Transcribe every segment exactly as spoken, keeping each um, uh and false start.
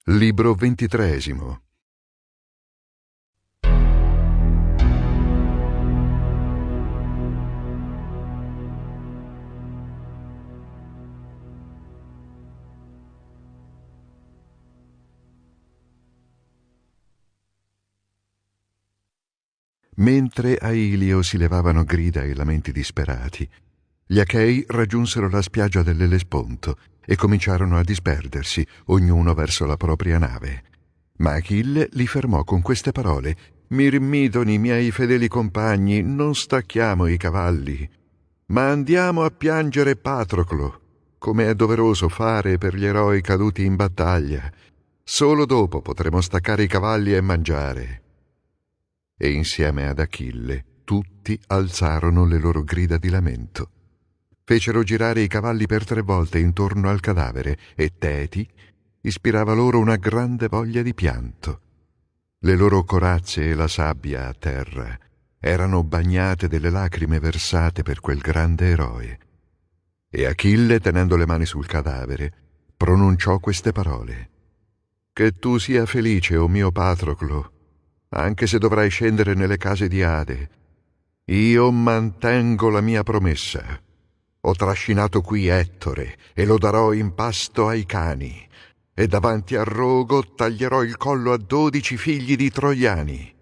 Libro ventitreesimo. Mentre a Ilio si levavano grida e lamenti disperati, gli Achei raggiunsero la spiaggia dell'Ellesponto e cominciarono a disperdersi, ognuno verso la propria nave. Ma Achille li fermò con queste parole: «Mirmidoni, miei fedeli compagni, non stacchiamo i cavalli, ma andiamo a piangere Patroclo, come è doveroso fare per gli eroi caduti in battaglia. Solo dopo potremo staccare i cavalli e mangiare». E insieme ad Achille tutti alzarono le loro grida di lamento. Fecero girare i cavalli per tre volte intorno al cadavere e Teti ispirava loro una grande voglia di pianto. Le loro corazze e la sabbia a terra erano bagnate delle lacrime versate per quel grande eroe. E Achille, tenendo le mani sul cadavere, pronunciò queste parole: «Che tu sia felice, o mio Patroclo, anche se dovrai scendere nelle case di Ade. Io mantengo la mia promessa. Ho trascinato qui Ettore e lo darò in pasto ai cani, e davanti al rogo taglierò il collo a dodici figli di troiani».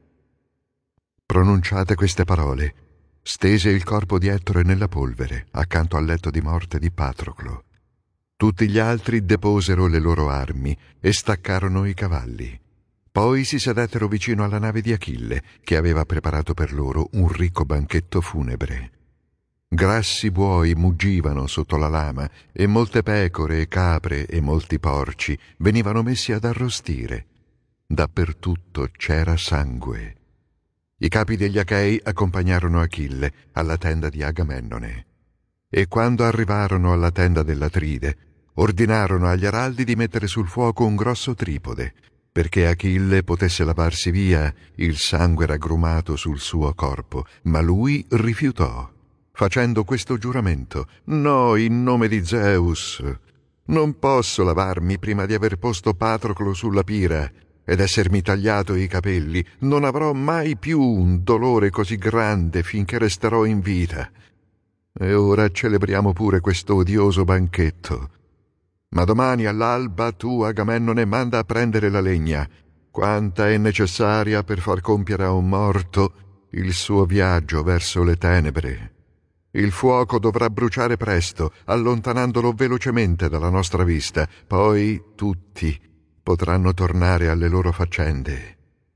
Pronunciate queste parole, stese il corpo di Ettore nella polvere, accanto al letto di morte di Patroclo. Tutti gli altri deposero le loro armi e staccarono i cavalli. Poi si sedettero vicino alla nave di Achille, che aveva preparato per loro un ricco banchetto funebre. Grassi buoi muggivano sotto la lama e molte pecore e capre e molti porci venivano messi ad arrostire. Dappertutto c'era sangue. I capi degli Achei accompagnarono Achille alla tenda di Agamennone. E quando arrivarono alla tenda dell'Atride, ordinarono agli araldi di mettere sul fuoco un grosso tripode, perché Achille potesse lavarsi via il sangue raggrumato sul suo corpo, ma lui rifiutò, facendo questo giuramento: «No, in nome di Zeus, non posso lavarmi prima di aver posto Patroclo sulla pira ed essermi tagliato i capelli. Non avrò mai più un dolore così grande finché resterò in vita. E ora celebriamo pure questo odioso banchetto. Ma domani all'alba tu, Agamennone, manda a prendere la legna, quanta è necessaria per far compiere a un morto il suo viaggio verso le tenebre. Il fuoco dovrà bruciare presto, allontanandolo velocemente dalla nostra vista. Poi tutti potranno tornare alle loro faccende».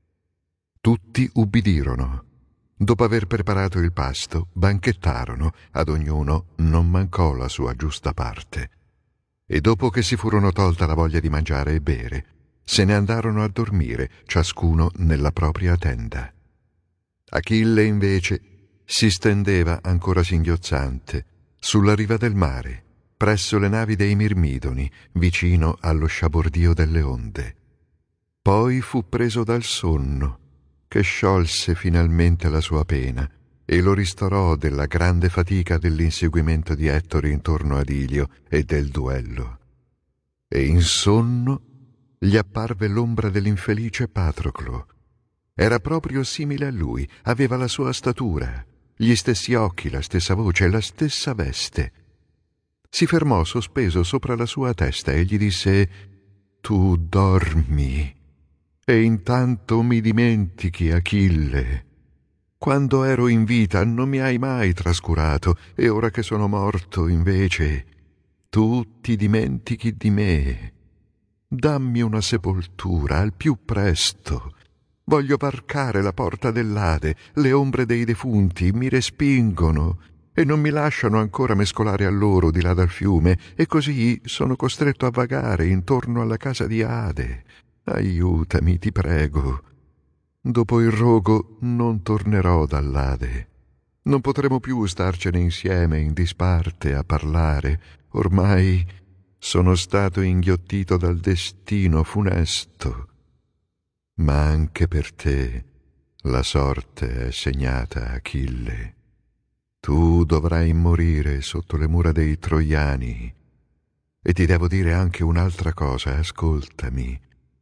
Tutti ubbidirono. Dopo aver preparato il pasto, banchettarono, ad ognuno non mancò la sua giusta parte. E dopo che si furono tolta la voglia di mangiare e bere, se ne andarono a dormire, ciascuno nella propria tenda. Achille, invece, si stendeva, ancora singhiozzante, sulla riva del mare, presso le navi dei Mirmidoni, vicino allo sciabordio delle onde. Poi fu preso dal sonno, che sciolse finalmente la sua pena e lo ristorò della grande fatica dell'inseguimento di Ettore intorno ad Ilio e del duello. E in sonno gli apparve l'ombra dell'infelice Patroclo. Era proprio simile a lui, aveva la sua statura, gli stessi occhi, la stessa voce, la stessa veste. Si fermò sospeso sopra la sua testa e gli disse: «Tu dormi, e intanto mi dimentichi, Achille. Quando ero in vita non mi hai mai trascurato, e ora che sono morto, invece, tu ti dimentichi di me. Dammi una sepoltura al più presto. Voglio varcare la porta dell'Ade, le ombre dei defunti mi respingono e non mi lasciano ancora mescolare a loro di là dal fiume, e così sono costretto a vagare intorno alla casa di Ade. Aiutami, ti prego. Dopo il rogo non tornerò dall'Ade. Non potremo più starcene insieme in disparte a parlare. Ormai sono stato inghiottito dal destino funesto. Ma anche per te la sorte è segnata, Achille. Tu dovrai morire sotto le mura dei Troiani. E ti devo dire anche un'altra cosa, ascoltami.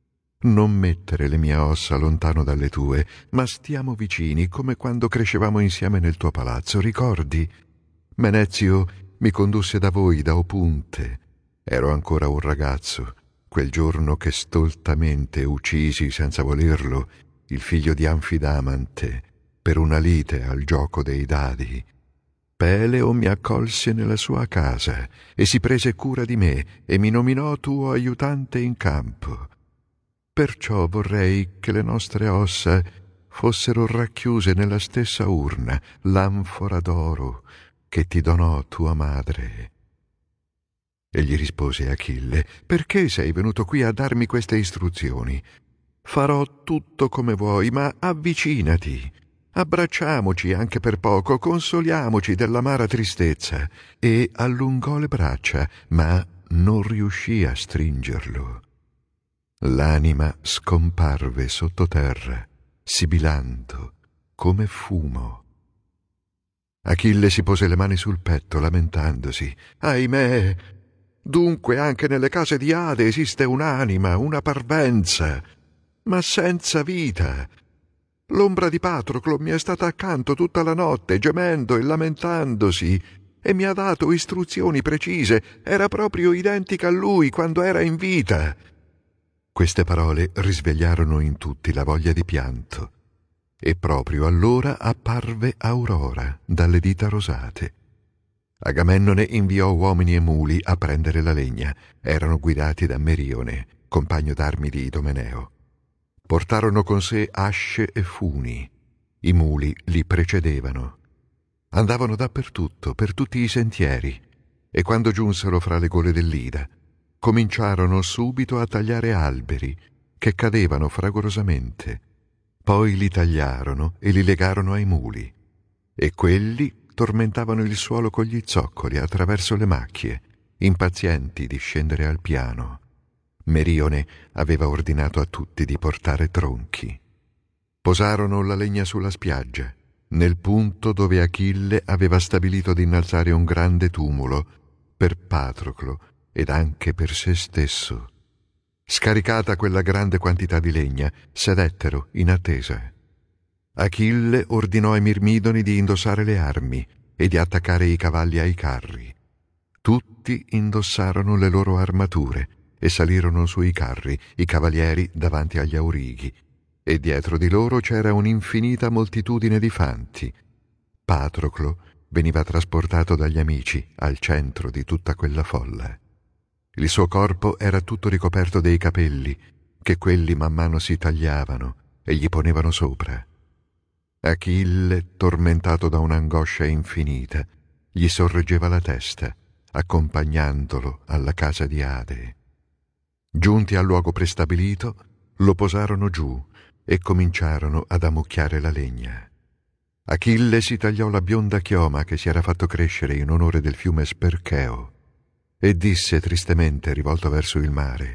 Non mettere le mie ossa lontano dalle tue, ma stiamo vicini come quando crescevamo insieme nel tuo palazzo, ricordi? Menezio mi condusse da voi, da Opunte. Ero ancora un ragazzo, quel giorno che stoltamente uccisi senza volerlo il figlio di Anfidamante per una lite al gioco dei dadi. Peleo mi accolse nella sua casa e si prese cura di me e mi nominò tuo aiutante in campo. Perciò vorrei che le nostre ossa fossero racchiuse nella stessa urna, l'anfora d'oro che ti donò tua madre. E gli rispose Achille: perché sei venuto qui a darmi queste istruzioni? Farò tutto come vuoi, ma avvicinati. Abbracciamoci anche per poco, consoliamoci dell'amara tristezza. E allungò le braccia, ma non riuscì a stringerlo. L'anima scomparve sottoterra, sibilando come fumo. Achille si pose le mani sul petto, lamentandosi. Ahimè! Dunque anche nelle case di Ade esiste un'anima, una parvenza, ma senza vita. L'ombra di Patroclo mi è stata accanto tutta la notte, gemendo e lamentandosi, e mi ha dato istruzioni precise. Era proprio identica a lui quando era in vita. Queste parole risvegliarono in tutti la voglia di pianto, e proprio allora apparve Aurora dalle dita rosate. Agamennone inviò uomini e muli a prendere la legna. Erano guidati da Merione, compagno d'armi di Idomeneo. Portarono con sé asce e funi. I muli li precedevano. Andavano dappertutto, per tutti i sentieri, e quando giunsero fra le gole dell'Ida, cominciarono subito a tagliare alberi che cadevano fragorosamente. Poi li tagliarono e li legarono ai muli, e quelli tormentavano il suolo con gli zoccoli attraverso le macchie, impazienti di scendere al piano. Merione aveva ordinato a tutti di portare tronchi. Posarono la legna sulla spiaggia, nel punto dove Achille aveva stabilito di innalzare un grande tumulo per Patroclo ed anche per se stesso. Scaricata quella grande quantità di legna, sedettero in attesa. Achille ordinò ai Mirmidoni di indossare le armi e di attaccare i cavalli ai carri. Tutti indossarono le loro armature e salirono sui carri, i cavalieri davanti agli aurighi, e dietro di loro c'era un'infinita moltitudine di fanti. Patroclo veniva trasportato dagli amici al centro di tutta quella folla. Il suo corpo era tutto ricoperto dei capelli, che quelli man mano si tagliavano e gli ponevano sopra. Achille, tormentato da un'angoscia infinita, gli sorreggeva la testa, accompagnandolo alla casa di Ade. Giunti al luogo prestabilito, lo posarono giù e cominciarono ad ammucchiare la legna. Achille si tagliò la bionda chioma che si era fatto crescere in onore del fiume Spercheo e disse tristemente, rivolto verso il mare: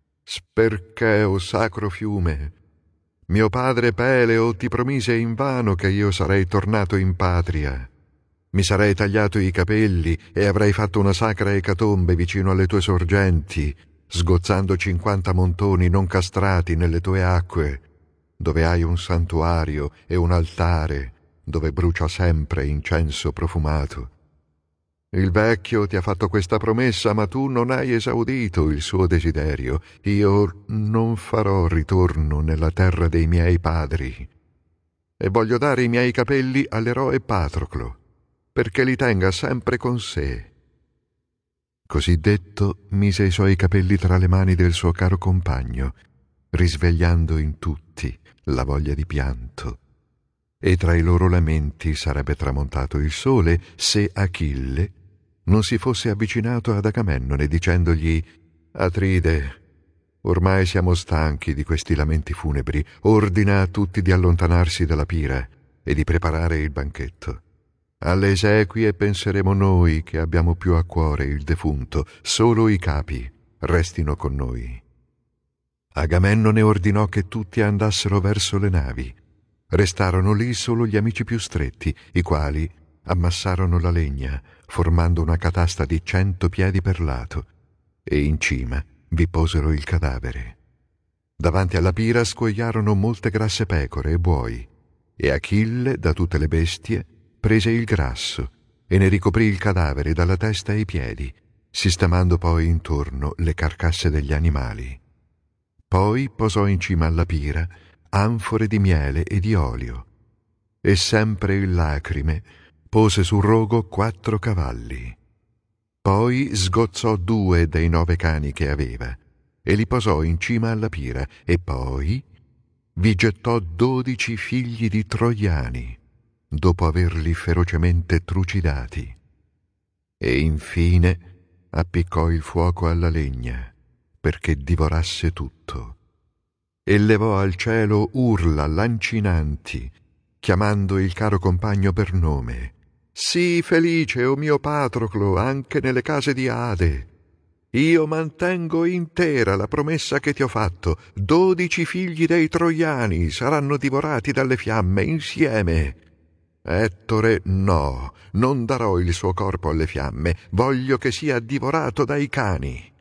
«Spercheo, sacro fiume, mio padre Peleo ti promise invano che io sarei tornato in patria. Mi sarei tagliato i capelli e avrei fatto una sacra ecatombe vicino alle tue sorgenti, sgozzando cinquanta montoni non castrati nelle tue acque, dove hai un santuario e un altare, dove brucia sempre incenso profumato. Il vecchio ti ha fatto questa promessa, ma tu non hai esaudito il suo desiderio. Io non farò ritorno nella terra dei miei padri e voglio dare i miei capelli all'eroe Patroclo, perché li tenga sempre con sé». Così detto, mise i suoi capelli tra le mani del suo caro compagno, risvegliando in tutti la voglia di pianto. E tra i loro lamenti sarebbe tramontato il sole se Achille non si fosse avvicinato ad Agamennone dicendogli: «Atride, ormai siamo stanchi di questi lamenti funebri, ordina a tutti di allontanarsi dalla pira e di preparare il banchetto. Alle esequie penseremo noi che abbiamo più a cuore il defunto, solo i capi restino con noi». Agamennone ordinò che tutti andassero verso le navi. Restarono lì solo gli amici più stretti, i quali ammassarono la legna, formando una catasta di cento piedi per lato, e in cima vi posero il cadavere. Davanti alla pira scuoiarono molte grasse pecore e buoi, e Achille, da tutte le bestie, prese il grasso e ne ricoprì il cadavere dalla testa ai piedi, sistemando poi intorno le carcasse degli animali. Poi posò in cima alla pira anfore di miele e di olio, e sempre in lacrime pose sul rogo quattro cavalli. Poi sgozzò due dei nove cani che aveva e li posò in cima alla pira, e poi vi gettò dodici figli di troiani, dopo averli ferocemente trucidati. E infine appiccò il fuoco alla legna, perché divorasse tutto, e levò al cielo urla lancinanti, chiamando il caro compagno per nome. «Sii felice, o mio Patroclo, anche nelle case di Ade. Io mantengo intera la promessa che ti ho fatto. Dodici figli dei troiani saranno divorati dalle fiamme insieme. Ettore no, non darò il suo corpo alle fiamme, voglio che sia divorato dai cani».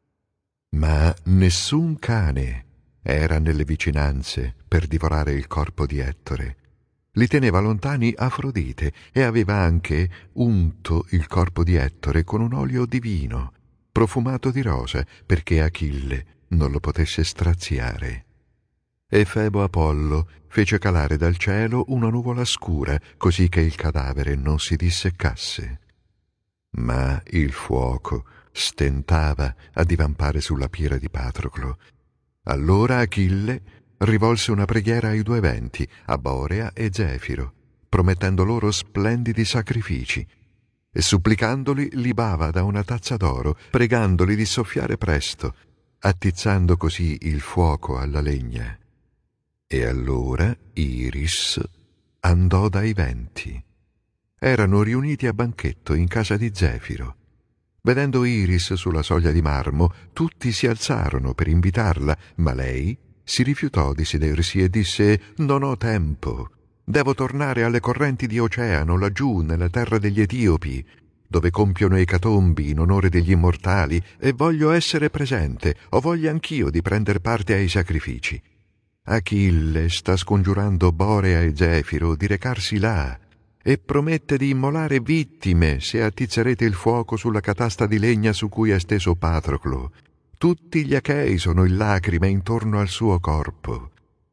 Ma nessun cane era nelle vicinanze per divorare il corpo di Ettore. Li teneva lontani Afrodite e aveva anche unto il corpo di Ettore con un olio divino, profumato di rosa, perché Achille non lo potesse straziare. E Febo Apollo fece calare dal cielo una nuvola scura, così che il cadavere non si disseccasse. Ma il fuoco stentava a divampare sulla pira di Patroclo. Allora Achille rivolse una preghiera ai due venti, a Borea e Zefiro, promettendo loro splendidi sacrifici, e supplicandoli libava da una tazza d'oro, pregandoli di soffiare presto, attizzando così il fuoco alla legna. E allora Iris andò dai venti. Erano riuniti a banchetto in casa di Zefiro. Vedendo Iris sulla soglia di marmo, tutti si alzarono per invitarla, ma lei si rifiutò di sedersi e disse: «Non ho tempo. Devo tornare alle correnti di oceano, laggiù nella terra degli Etiopi, dove compiono ecatombi in onore degli immortali, e voglio essere presente, ho voglia anch'io di prender parte ai sacrifici. Achille sta scongiurando Borea e Zefiro di recarsi là e promette di immolare vittime se attizzerete il fuoco sulla catasta di legna su cui è steso Patroclo. Tutti gli Achei sono in lacrime intorno al suo corpo».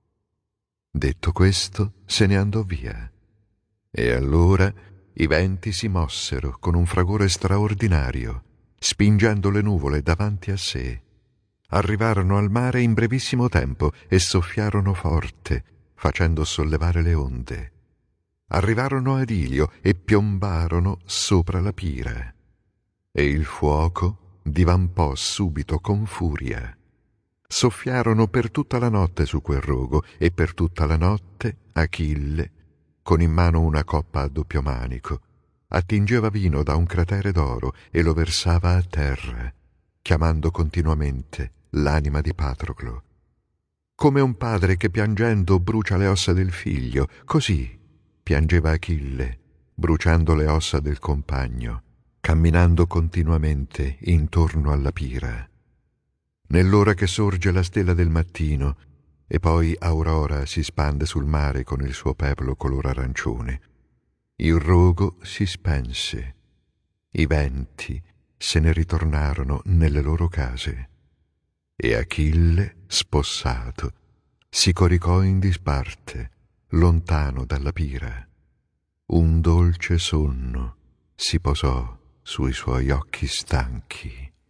Detto questo, se ne andò via. E allora i venti si mossero con un fragore straordinario, spingendo le nuvole davanti a sé. Arrivarono al mare in brevissimo tempo e soffiarono forte, facendo sollevare le onde. Arrivarono ad Ilio e piombarono sopra la pira. E il fuoco divampò subito con furia. Soffiarono per tutta la notte su quel rogo, e per tutta la notte Achille, con in mano una coppa a doppio manico, attingeva vino da un cratere d'oro e lo versava a terra, chiamando continuamente l'anima di Patroclo. Come un padre che piangendo brucia le ossa del figlio, così piangeva Achille, bruciando le ossa del compagno, camminando continuamente intorno alla pira. Nell'ora che sorge la stella del mattino e poi Aurora si spande sul mare con il suo peplo color arancione, il rogo si spense, i venti se ne ritornarono nelle loro case, e Achille, spossato, si coricò in disparte, lontano dalla pira. Un dolce sonno si posò sui suoi occhi stanchi.